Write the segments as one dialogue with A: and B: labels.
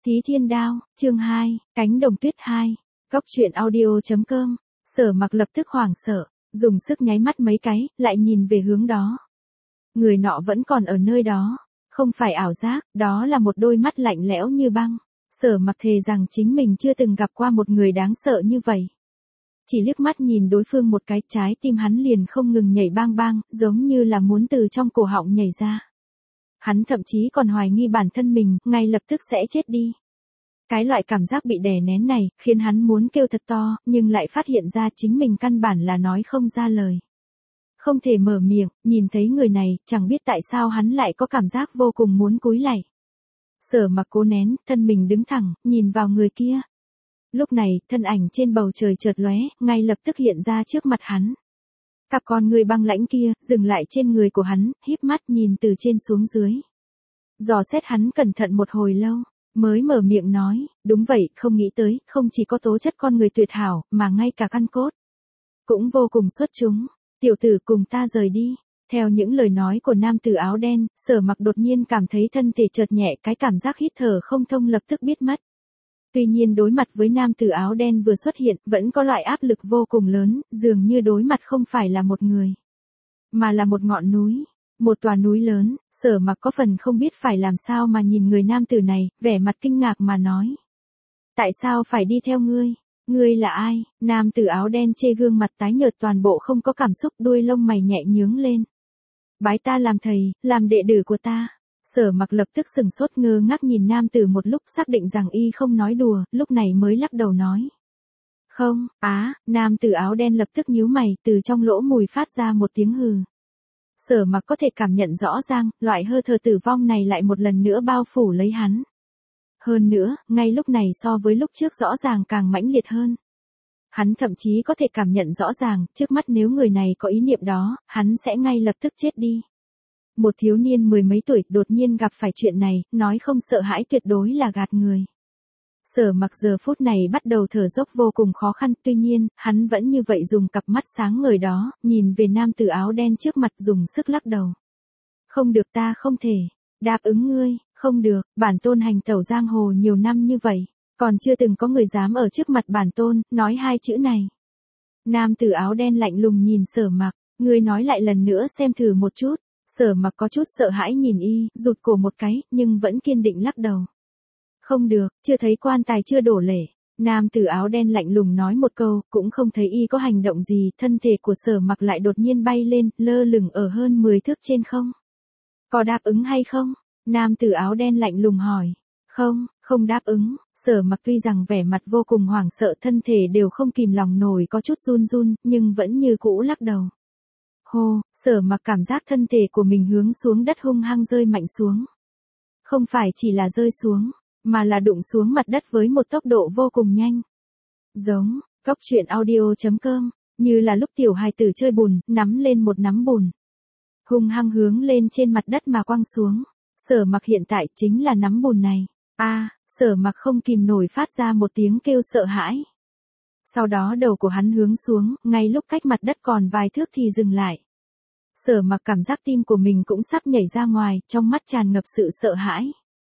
A: Tí Thiên Đao, chương 2, Cánh Đồng Tuyết 2. Cóc truyện audio.com. Sở Mặc lập tức hoảng sợ, dùng sức nháy mắt mấy cái, lại nhìn về hướng đó. Người nọ vẫn còn ở nơi đó, không phải ảo giác, đó là một đôi mắt lạnh lẽo như băng. Sở Mặc thề rằng chính mình chưa từng gặp qua một người đáng sợ như vậy. Chỉ liếc mắt nhìn đối phương một cái, trái tim hắn liền không ngừng nhảy bang bang, giống như là muốn từ trong cổ họng nhảy ra. Hắn thậm chí còn hoài nghi bản thân mình, ngay lập tức sẽ chết đi. Cái loại cảm giác bị đè nén này, khiến hắn muốn kêu thật to, nhưng lại phát hiện ra chính mình căn bản là nói không ra lời. Không thể mở miệng, nhìn thấy người này, chẳng biết tại sao hắn lại có cảm giác vô cùng muốn cúi lạy. Sở Mặc cố nén, thân mình đứng thẳng, nhìn vào người kia. Lúc này, thân ảnh trên bầu trời chợt lóe, ngay lập tức hiện ra trước mặt hắn. Cặp con người băng lãnh kia, dừng lại trên người của hắn, híp mắt nhìn từ trên xuống dưới. Dò xét hắn cẩn thận một hồi lâu, mới mở miệng nói, đúng vậy, không nghĩ tới, không chỉ có tố chất con người tuyệt hảo, mà ngay cả căn cốt cũng vô cùng xuất chúng. Tiểu tử cùng ta rời đi. Theo những lời nói của nam tử áo đen, Sở Mặc đột nhiên cảm thấy thân thể chợt nhẹ, cái cảm giác hít thở không thông lập tức biết mất. Tuy nhiên đối mặt với nam tử áo đen vừa xuất hiện, vẫn có loại áp lực vô cùng lớn, dường như đối mặt không phải là một người, mà là một ngọn núi, một tòa núi lớn. Sở Mặc có phần không biết phải làm sao mà nhìn người nam tử này, vẻ mặt kinh ngạc mà nói. Tại sao phải đi theo ngươi? Ngươi là ai? Nam tử áo đen chê gương mặt tái nhợt toàn bộ không có cảm xúc, đuôi lông mày nhẹ nhướng lên. Bái ta làm thầy, làm đệ tử của ta. Sở Mặc lập tức sừng sốt ngơ ngác nhìn nam tử một lúc, xác định rằng y không nói đùa, lúc này mới lắc đầu nói. Không, nam tử áo đen lập tức nhíu mày, từ trong lỗ mũi phát ra một tiếng hừ. Sở Mặc có thể cảm nhận rõ ràng, loại hơi thở tử vong này lại một lần nữa bao phủ lấy hắn. Hơn nữa, ngay lúc này so với lúc trước rõ ràng càng mãnh liệt hơn. Hắn thậm chí có thể cảm nhận rõ ràng, trước mắt nếu người này có ý niệm đó, hắn sẽ ngay lập tức chết đi. Một thiếu niên mười mấy tuổi đột nhiên gặp phải chuyện này, nói không sợ hãi tuyệt đối là gạt người. Sở Mặc giờ phút này bắt đầu thở dốc vô cùng khó khăn, tuy nhiên, hắn vẫn như vậy dùng cặp mắt sáng ngời đó, nhìn về nam tử áo đen trước mặt dùng sức lắc đầu. Không được, ta không thể. Đáp ứng ngươi, không được, bản tôn hành tẩu giang hồ nhiều năm như vậy, còn chưa từng có người dám ở trước mặt bản tôn, nói hai chữ này. Nam tử áo đen lạnh lùng nhìn Sở Mặc, ngươi nói lại lần nữa xem thử một chút. Sở Mặc có chút sợ hãi nhìn y, rụt cổ một cái, nhưng vẫn kiên định lắc đầu. Không được, chưa thấy quan tài chưa đổ lệ. Nam tử áo đen lạnh lùng nói một câu, cũng không thấy y có hành động gì, thân thể của Sở Mặc lại đột nhiên bay lên, lơ lửng ở hơn 10 thước trên không. Có đáp ứng hay không? Nam tử áo đen lạnh lùng hỏi. Không, không đáp ứng. Sở Mặc tuy rằng vẻ mặt vô cùng hoảng sợ, thân thể đều không kìm lòng nổi có chút run run, nhưng vẫn như cũ lắc đầu. Hô, Sở Mặc cảm giác thân thể của mình hướng xuống đất hung hăng rơi mạnh xuống. Không phải chỉ là rơi xuống, mà là đụng xuống mặt đất với một tốc độ vô cùng nhanh. Giống, Cóc truyện audio.com, như là lúc tiểu hài tử chơi bùn, nắm lên một nắm bùn. Hung hăng hướng lên trên mặt đất mà quăng xuống. Sở Mặc hiện tại chính là nắm bùn này. Sở Mặc không kìm nổi phát ra một tiếng kêu sợ hãi. Sau đó đầu của hắn hướng xuống, ngay lúc cách mặt đất còn vài thước thì dừng lại. Sở Mặc cảm giác tim của mình cũng sắp nhảy ra ngoài, trong mắt tràn ngập sự sợ hãi.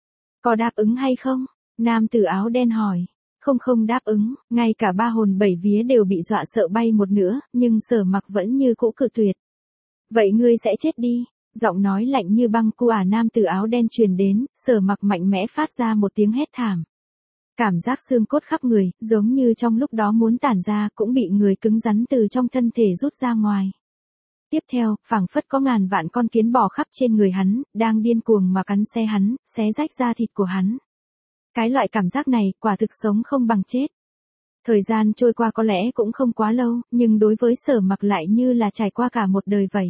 A: Có đáp ứng hay không? Nam tử áo đen hỏi. Không đáp ứng, ngay cả ba hồn bảy vía đều bị dọa sợ bay một nửa, nhưng Sở Mặc vẫn như cũ cự tuyệt. Vậy ngươi sẽ chết đi. Giọng nói lạnh như băng của nam tử áo đen truyền đến, Sở Mặc mạnh mẽ phát ra một tiếng hét thảm. Cảm giác xương cốt khắp người, giống như trong lúc đó muốn tản ra, cũng bị người cứng rắn từ trong thân thể rút ra ngoài. Tiếp theo, phảng phất có ngàn vạn con kiến bò khắp trên người hắn, đang điên cuồng mà cắn xé hắn, xé rách da thịt của hắn. Cái loại cảm giác này, quả thực sống không bằng chết. Thời gian trôi qua có lẽ cũng không quá lâu, nhưng đối với Sở Mặc lại như là trải qua cả một đời vậy.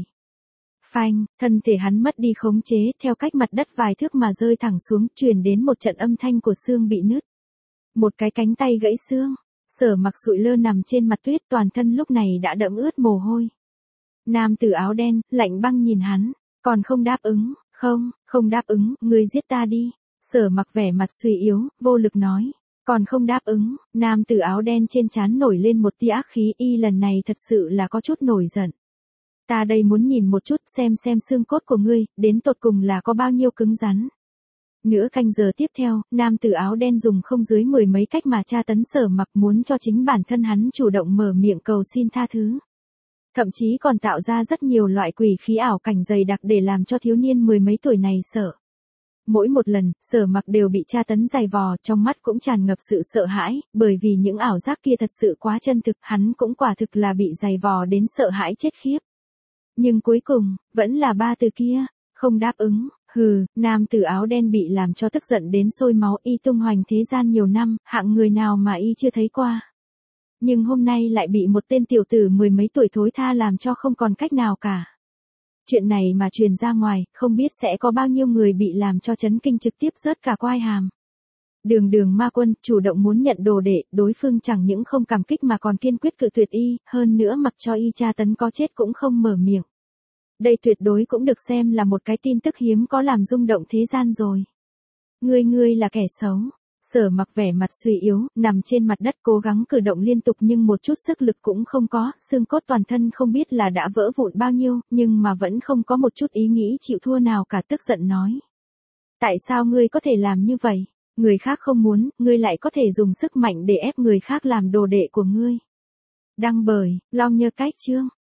A: Phanh, thân thể hắn mất đi khống chế, theo cách mặt đất vài thước mà rơi thẳng xuống, truyền đến một trận âm thanh của xương bị nứt. Một cái cánh tay gãy xương. Sở Mặc sụi lơ nằm trên mặt tuyết, toàn thân lúc này đã đẫm ướt mồ hôi. Nam tử áo đen, lạnh băng nhìn hắn. Còn không đáp ứng? Không đáp ứng, ngươi giết ta đi. Sở Mặc vẻ mặt suy yếu, vô lực nói. Còn không đáp ứng? Nam tử áo đen trên trán nổi lên một tia ác khí, y lần này thật sự là có chút nổi giận. Ta đây muốn nhìn một chút xem xương cốt của ngươi, đến tột cùng là có bao nhiêu cứng rắn. Nửa canh giờ tiếp theo, nam tử áo đen dùng không dưới 10 mấy cách mà tra tấn Sở Mặc, muốn cho chính bản thân hắn chủ động mở miệng cầu xin tha thứ. Thậm chí còn tạo ra rất nhiều loại quỷ khí ảo cảnh dày đặc để làm cho thiếu niên 10 mấy tuổi này sợ. Mỗi một lần, Sở Mặc đều bị tra tấn dày vò, trong mắt cũng tràn ngập sự sợ hãi, bởi vì những ảo giác kia thật sự quá chân thực, hắn cũng quả thực là bị dày vò đến sợ hãi chết khiếp. Nhưng cuối cùng, vẫn là ba từ kia, không đáp ứng. Hừ, nam tử áo đen bị làm cho tức giận đến sôi máu, y tung hoành thế gian nhiều năm, hạng người nào mà y chưa thấy qua. Nhưng hôm nay lại bị một tên tiểu tử 10 mấy tuổi thối tha làm cho không còn cách nào cả. Chuyện này mà truyền ra ngoài, không biết sẽ có bao nhiêu người bị làm cho chấn kinh trực tiếp rớt cả quai hàm. Đường ma quân chủ động muốn nhận đồ đệ, đối phương chẳng những không cảm kích mà còn kiên quyết cự tuyệt y, hơn nữa mặc cho y tra tấn có chết cũng không mở miệng. Đây tuyệt đối cũng được xem là một cái tin tức hiếm có làm rung động thế gian rồi. Ngươi là kẻ xấu. Sở Mặc vẻ mặt suy yếu, nằm trên mặt đất cố gắng cử động liên tục nhưng một chút sức lực cũng không có, xương cốt toàn thân không biết là đã vỡ vụn bao nhiêu, nhưng mà vẫn không có một chút ý nghĩ chịu thua nào cả, tức giận nói. Tại sao ngươi có thể làm như vậy? Người khác không muốn, ngươi lại có thể dùng sức mạnh để ép người khác làm đồ đệ của ngươi. Đăng bởi, Long Nhơ Cách chương.